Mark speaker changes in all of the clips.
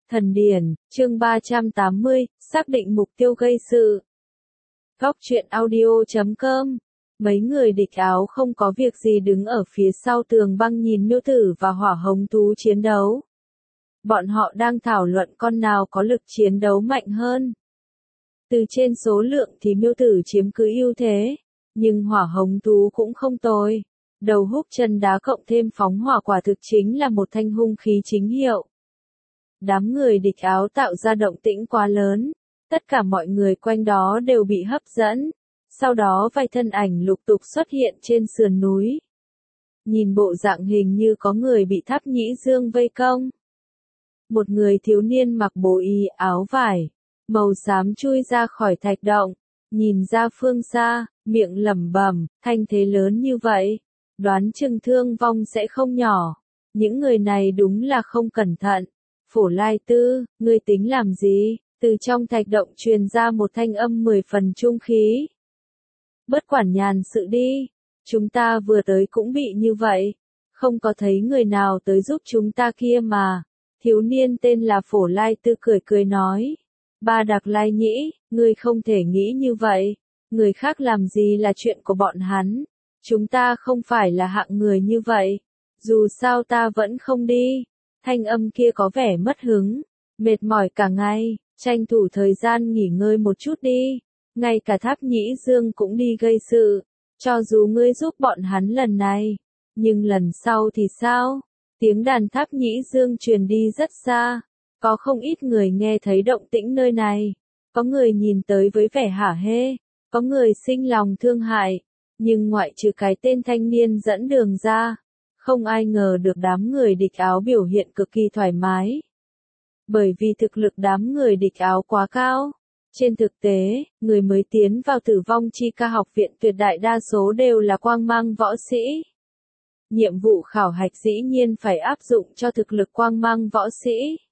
Speaker 1: Thần điển, chương 380, xác định mục tiêu gây sự. Góc truyện audio.com. Mấy người địch áo không có việc gì đứng ở phía sau tường băng nhìn miêu tử và hỏa hồng thú chiến đấu. Bọn họ đang thảo luận con nào có lực chiến đấu mạnh hơn. Từ trên số lượng thì miêu tử chiếm cứ ưu thế, nhưng hỏa hồng thú cũng không tồi. Đầu húc chân đá cộng thêm phóng hỏa quả thực chính là một thanh hung khí chính hiệu. Đám người địch áo tạo ra động tĩnh quá lớn, tất cả mọi người quanh đó đều bị hấp dẫn. Sau đó vài thân ảnh lục tục xuất hiện trên sườn núi. Nhìn bộ dạng hình như có người bị Tháp Nhĩ Dương vây công. Một người thiếu niên mặc bộ y áo vải màu xám chui ra khỏi thạch động, nhìn ra phương xa, miệng lẩm bẩm, thanh thế lớn như vậy, đoán chừng thương vong sẽ không nhỏ. Những người này đúng là không cẩn thận. Phổ Lai Tư, ngươi tính làm gì? Từ trong thạch động truyền ra một thanh âm 10 phần trung khí. Bất quản nhàn sự đi, chúng ta vừa tới cũng bị như vậy, không có thấy người nào tới giúp chúng ta kia mà. Thiếu niên tên là Phổ Lai Tư cười cười nói. Ba Đặc Lai Nhĩ, ngươi không thể nghĩ như vậy, người khác làm gì là chuyện của bọn hắn, chúng ta không phải là hạng người như vậy, dù sao ta vẫn không đi. Thanh âm kia có vẻ mất hứng, mệt mỏi cả ngày, tranh thủ thời gian nghỉ ngơi một chút đi, ngay cả Tháp Nhĩ Dương cũng đi gây sự, cho dù ngươi giúp bọn hắn lần này, nhưng lần sau thì sao? Tiếng đàn Tháp Nhĩ Dương truyền đi rất xa, có không ít người nghe thấy động tĩnh nơi này, có người nhìn tới với vẻ hả hê, có người sinh lòng thương hại, nhưng ngoại trừ cái tên thanh niên dẫn đường ra, không ai ngờ được đám người địch áo biểu hiện cực kỳ thoải mái. Bởi vì thực lực đám người địch áo quá cao. Trên thực tế, người mới tiến vào Tử Vong Chi Ca học viện tuyệt đại đa số đều là quang mang võ sĩ. Nhiệm vụ khảo hạch dĩ nhiên phải áp dụng cho thực lực quang mang võ sĩ.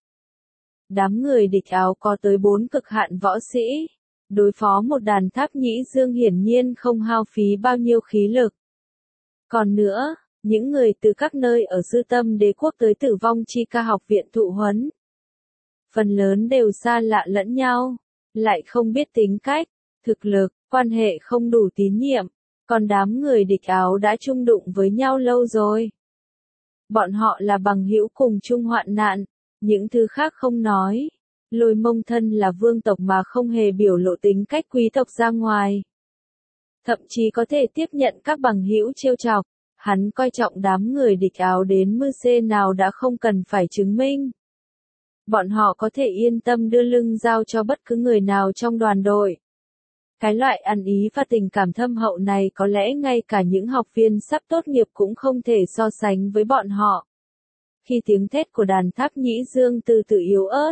Speaker 1: Đám người địch áo có tới 4 cực hạn võ sĩ. Đối phó một đàn Tháp Nhĩ Dương hiển nhiên không hao phí bao nhiêu khí lực. Còn nữa, những người từ các nơi ở Dư Tâm Đế quốc tới Tử Vong Chi Ca học viện thụ huấn, phần lớn đều xa lạ lẫn nhau, lại không biết tính cách, thực lực, quan hệ không đủ tín nhiệm, còn đám người địch áo đã chung đụng với nhau lâu rồi. Bọn họ là bằng hữu cùng chung hoạn nạn, những thứ khác không nói. Lôi Mông thân là vương tộc mà không hề biểu lộ tính cách quý tộc ra ngoài. Thậm chí có thể tiếp nhận các bằng hữu trêu chọc. Hắn coi trọng đám người địch áo đến mư xê nào đã không cần phải chứng minh. Bọn họ có thể yên tâm đưa lưng giao cho bất cứ người nào trong đoàn đội. Cái loại ăn ý và tình cảm thâm hậu này có lẽ ngay cả những học viên sắp tốt nghiệp cũng không thể so sánh với bọn họ. Khi tiếng thét của đàn Tháp Nhĩ Dương từ từ yếu ớt,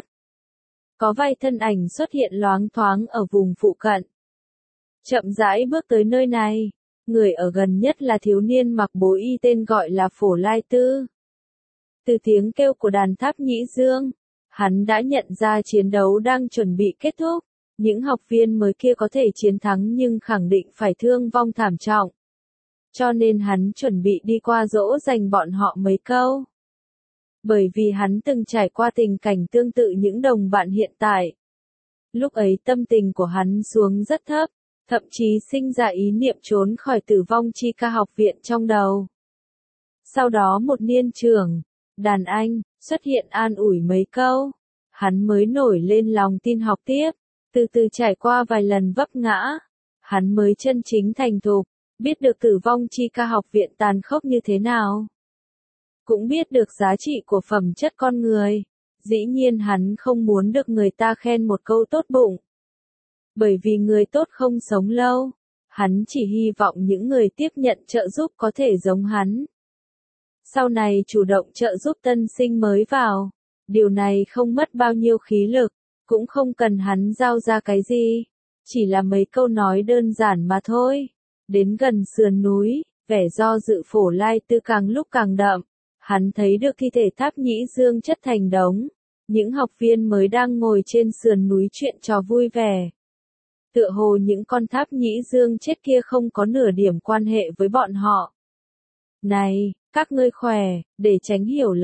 Speaker 1: có vài thân ảnh xuất hiện loáng thoáng ở vùng phụ cận. Chậm rãi bước tới nơi này. Người ở gần nhất là thiếu niên mặc bố y tên gọi là Phổ Lai Tư. Từ tiếng kêu của đàn Tháp Nhĩ Dương, hắn đã nhận ra chiến đấu đang chuẩn bị kết thúc. Những học viên mới kia có thể chiến thắng nhưng khẳng định phải thương vong thảm trọng. Cho nên hắn chuẩn bị đi qua dỗ dành bọn họ mấy câu. Bởi vì hắn từng trải qua tình cảnh tương tự những đồng bạn hiện tại. Lúc ấy tâm tình của hắn xuống rất thấp. Thậm chí sinh ra ý niệm trốn khỏi Tử Vong Chi Ca học viện trong đầu. Sau đó một niên trưởng, đàn anh, xuất hiện an ủi mấy câu. Hắn mới nổi lên lòng tin học tiếp, từ từ trải qua vài lần vấp ngã. Hắn mới chân chính thành thục, biết được Tử Vong Chi Ca học viện tàn khốc như thế nào. Cũng biết được giá trị của phẩm chất con người. Dĩ nhiên hắn không muốn được người ta khen một câu tốt bụng. Bởi vì người tốt không sống lâu, hắn chỉ hy vọng những người tiếp nhận trợ giúp có thể giống hắn. Sau này chủ động trợ giúp tân sinh mới vào, điều này không mất bao nhiêu khí lực, cũng không cần hắn giao ra cái gì, chỉ là mấy câu nói đơn giản mà thôi. Đến gần sườn núi, vẻ do dự Phổ Lai Tư càng lúc càng đậm, hắn thấy được thi thể Tháp Nhĩ Dương chất thành đống, những học viên mới đang ngồi trên sườn núi chuyện trò vui vẻ. Tựa hồ những con Tháp Nhĩ Dương chết kia không có nửa điểm quan hệ với bọn họ. Này, các ngươi khỏe, để tránh hiểu lầm,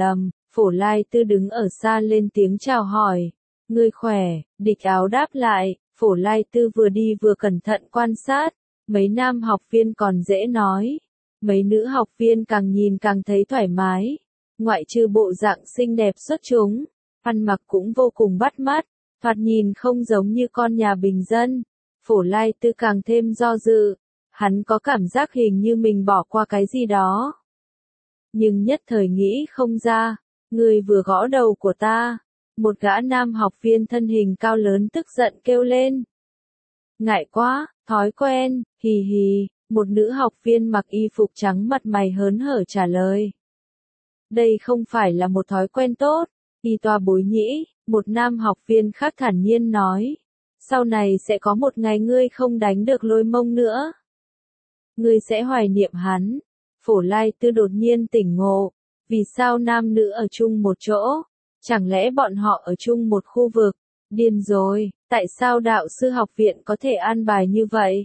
Speaker 1: Phổ Lai Tư đứng ở xa lên tiếng chào hỏi. Ngươi khỏe, Địch Áo đáp lại. Phổ Lai Tư vừa đi vừa cẩn thận quan sát. Mấy nam học viên còn dễ nói. Mấy nữ học viên càng nhìn càng thấy thoải mái. Ngoại trừ bộ dạng xinh đẹp xuất chúng, ăn mặc cũng vô cùng bắt mắt, thoạt nhìn không giống như con nhà bình dân. Phổ Lai Tư càng thêm do dự, hắn có cảm giác hình như mình bỏ qua cái gì đó. Nhưng nhất thời nghĩ không ra, người vừa gõ đầu của ta, một gã nam học viên thân hình cao lớn tức giận kêu lên. Ngại quá, thói quen, hì hì, một nữ học viên mặc y phục trắng mặt mày hớn hở trả lời. Đây không phải là một thói quen tốt, y toa bối nhĩ, một nam học viên khác thản nhiên nói. Sau này sẽ có một ngày ngươi không đánh được Lôi Mông nữa. Ngươi sẽ hoài niệm hắn. Phổ Lai Tư đột nhiên tỉnh ngộ. Vì sao nam nữ ở chung một chỗ? Chẳng lẽ bọn họ ở chung một khu vực? Điên rồi, tại sao đạo sư học viện có thể an bài như vậy?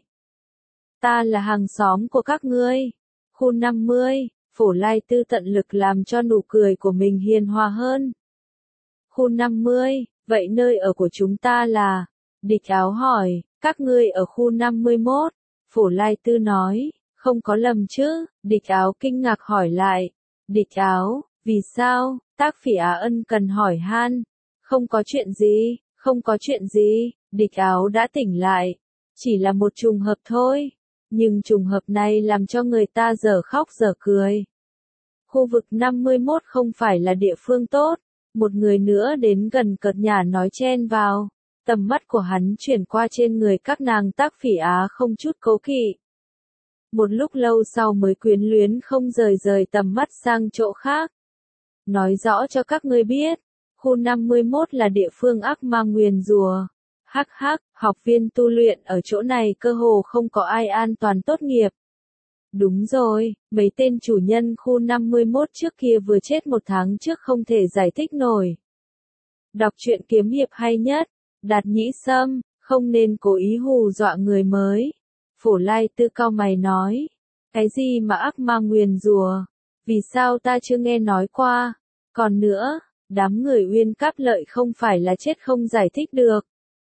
Speaker 1: Ta là hàng xóm của các ngươi. Khu 50, Phổ Lai Tư tận lực làm cho nụ cười của mình hiền hòa hơn. Khu 50, vậy nơi ở của chúng ta là? Địch Áo hỏi, các ngươi ở khu 51. Phổ Lai Tư nói, không có lầm chứ? Địch Áo kinh ngạc hỏi lại. Địch Áo, vì sao? Tác Phỉ Á ân cần hỏi han. Không có chuyện gì, không có chuyện gì, Địch Áo đã tỉnh lại. Chỉ là một trùng hợp thôi. Nhưng trùng hợp này làm cho người ta dở khóc dở cười. Khu vực 51 không phải là địa phương tốt. Một người nữa đến gần cợt nhả nói chen vào. Tầm mắt của hắn chuyển qua trên người các nàng Tác Phỉ Á không chút cố kỵ. Một lúc lâu sau mới quyến luyến không rời tầm mắt sang chỗ khác. Nói rõ cho các ngươi biết, khu 51 là địa phương ác ma nguyền rủa. Hắc hắc, học viên tu luyện ở chỗ này cơ hồ không có ai an toàn tốt nghiệp. Đúng rồi, mấy tên chủ nhân khu 51 trước kia vừa chết 1 tháng trước không thể giải thích nổi. Đọc truyện kiếm hiệp hay nhất, Đạt Nhĩ Sâm, không nên cố ý hù dọa người mới. Phổ Lai Tư cau mày nói, cái gì mà ác ma nguyền rủa? Vì sao ta chưa nghe nói qua? Còn nữa, đám người Uyên Cáp Lợi không phải là chết không giải thích được,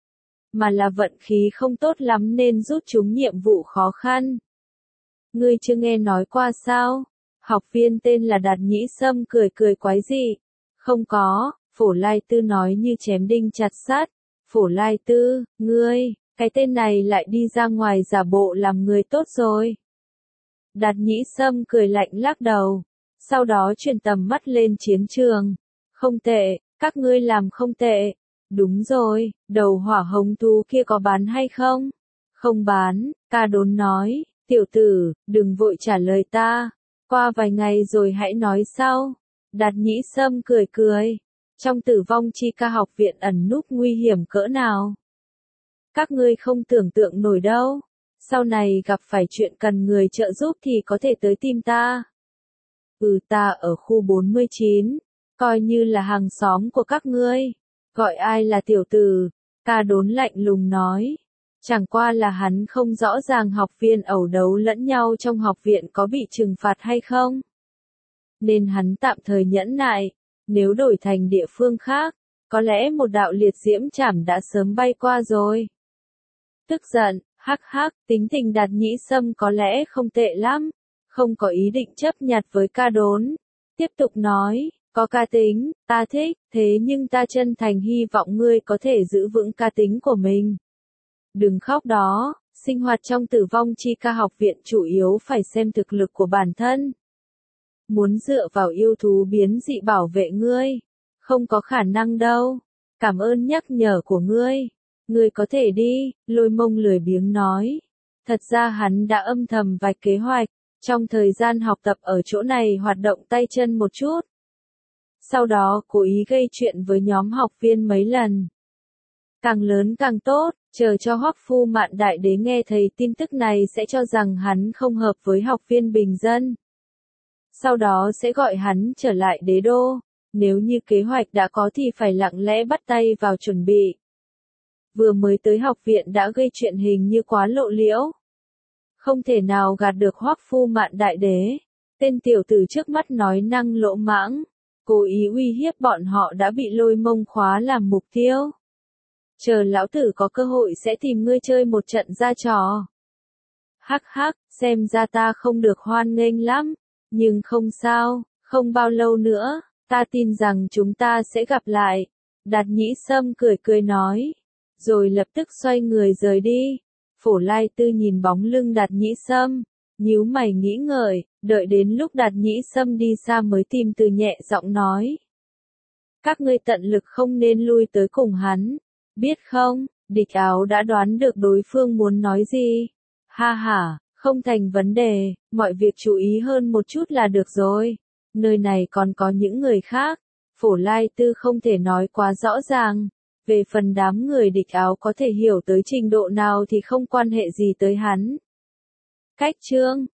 Speaker 1: mà là vận khí không tốt lắm nên rút chúng nhiệm vụ khó khăn. Ngươi chưa nghe nói qua sao? Học viên tên là Đạt Nhĩ Sâm cười quái dị. Không có, Phổ Lai Tư nói như chém đinh chặt sắt. Phổ Lai Tư, ngươi, cái tên này lại đi ra ngoài giả bộ làm người tốt rồi. Đạt Nhĩ Sâm cười lạnh lắc đầu. Sau đó chuyển tầm mắt lên chiến trường. Không tệ, các ngươi làm không tệ. Đúng rồi, đầu hỏa hồng thú kia có bán hay không? Không bán, Ca Đốn nói. Tiểu tử, đừng vội trả lời ta. Qua vài ngày rồi hãy nói sau. Đạt Nhĩ Sâm cười. Trong Tử Vong Chi Ca học viện ẩn núp nguy hiểm cỡ nào? Các ngươi không tưởng tượng nổi đâu. Sau này gặp phải chuyện cần người trợ giúp thì có thể tới tìm ta. Ta ở khu 49, coi như là hàng xóm của các ngươi. Gọi ai là tiểu tử? Ca Đốn lạnh lùng nói. Chẳng qua là hắn không rõ ràng học viên ẩu đấu lẫn nhau trong học viện có bị trừng phạt hay không. Nên hắn tạm thời nhẫn nại. Nếu đổi thành địa phương khác, có lẽ một đạo liệt diễm chảm đã sớm bay qua rồi. Tức giận, hắc hắc, tính tình Đạt Nhĩ Sâm có lẽ không tệ lắm. Không có ý định chấp nhặt với Ca Đốn. Tiếp tục nói, có cá tính, ta thích, thế nhưng ta chân thành hy vọng ngươi có thể giữ vững cá tính của mình. Đừng khóc đó, sinh hoạt trong Tử Vong Chi Ca học viện chủ yếu phải xem thực lực của bản thân. Muốn dựa vào yêu thú biến dị bảo vệ ngươi, không có khả năng đâu. Cảm ơn nhắc nhở của ngươi. Ngươi có thể đi, Lôi Mông lười biếng nói. Thật ra hắn đã âm thầm vạch kế hoạch, trong thời gian học tập ở chỗ này hoạt động tay chân một chút. Sau đó cố ý gây chuyện với nhóm học viên mấy lần. Càng lớn càng tốt, chờ cho Hoắc Phu Mạn Đại Đế nghe thấy tin tức này sẽ cho rằng hắn không hợp với học viên bình dân. Sau đó sẽ gọi hắn trở lại đế đô. Nếu như kế hoạch đã có thì phải lặng lẽ bắt tay vào chuẩn bị. Vừa mới tới học viện đã gây chuyện hình như quá lộ liễu. Không thể nào gạt được Hoắc Phu Mạn Đại Đế. Tên tiểu tử trước mắt nói năng lỗ mãng. cố ý uy hiếp bọn họ đã bị Lôi Mông khóa làm mục tiêu. Chờ lão tử có cơ hội sẽ tìm ngươi chơi một trận ra trò. Hắc hắc, xem ra ta không được hoan nghênh lắm, nhưng không sao, không bao lâu nữa, ta tin rằng chúng ta sẽ gặp lại. Đạt Nhĩ Sâm cười cười nói, rồi lập tức xoay người rời đi. Phổ Lai Tư nhìn bóng lưng Đạt Nhĩ Sâm, nhíu mày nghĩ ngợi, đợi đến lúc Đạt Nhĩ Sâm đi xa mới tìm từ nhẹ giọng nói. Các ngươi tận lực không nên lui tới cùng hắn, biết không? Địch Áo đã đoán được đối phương muốn nói gì. Ha ha, không thành vấn đề, mọi việc chú ý hơn một chút là được rồi. Nơi này còn có những người khác. Phổ Lai Tư không thể nói quá rõ ràng. Về phần đám người Địch Áo có thể hiểu tới trình độ nào thì không quan hệ gì tới hắn. Cách chương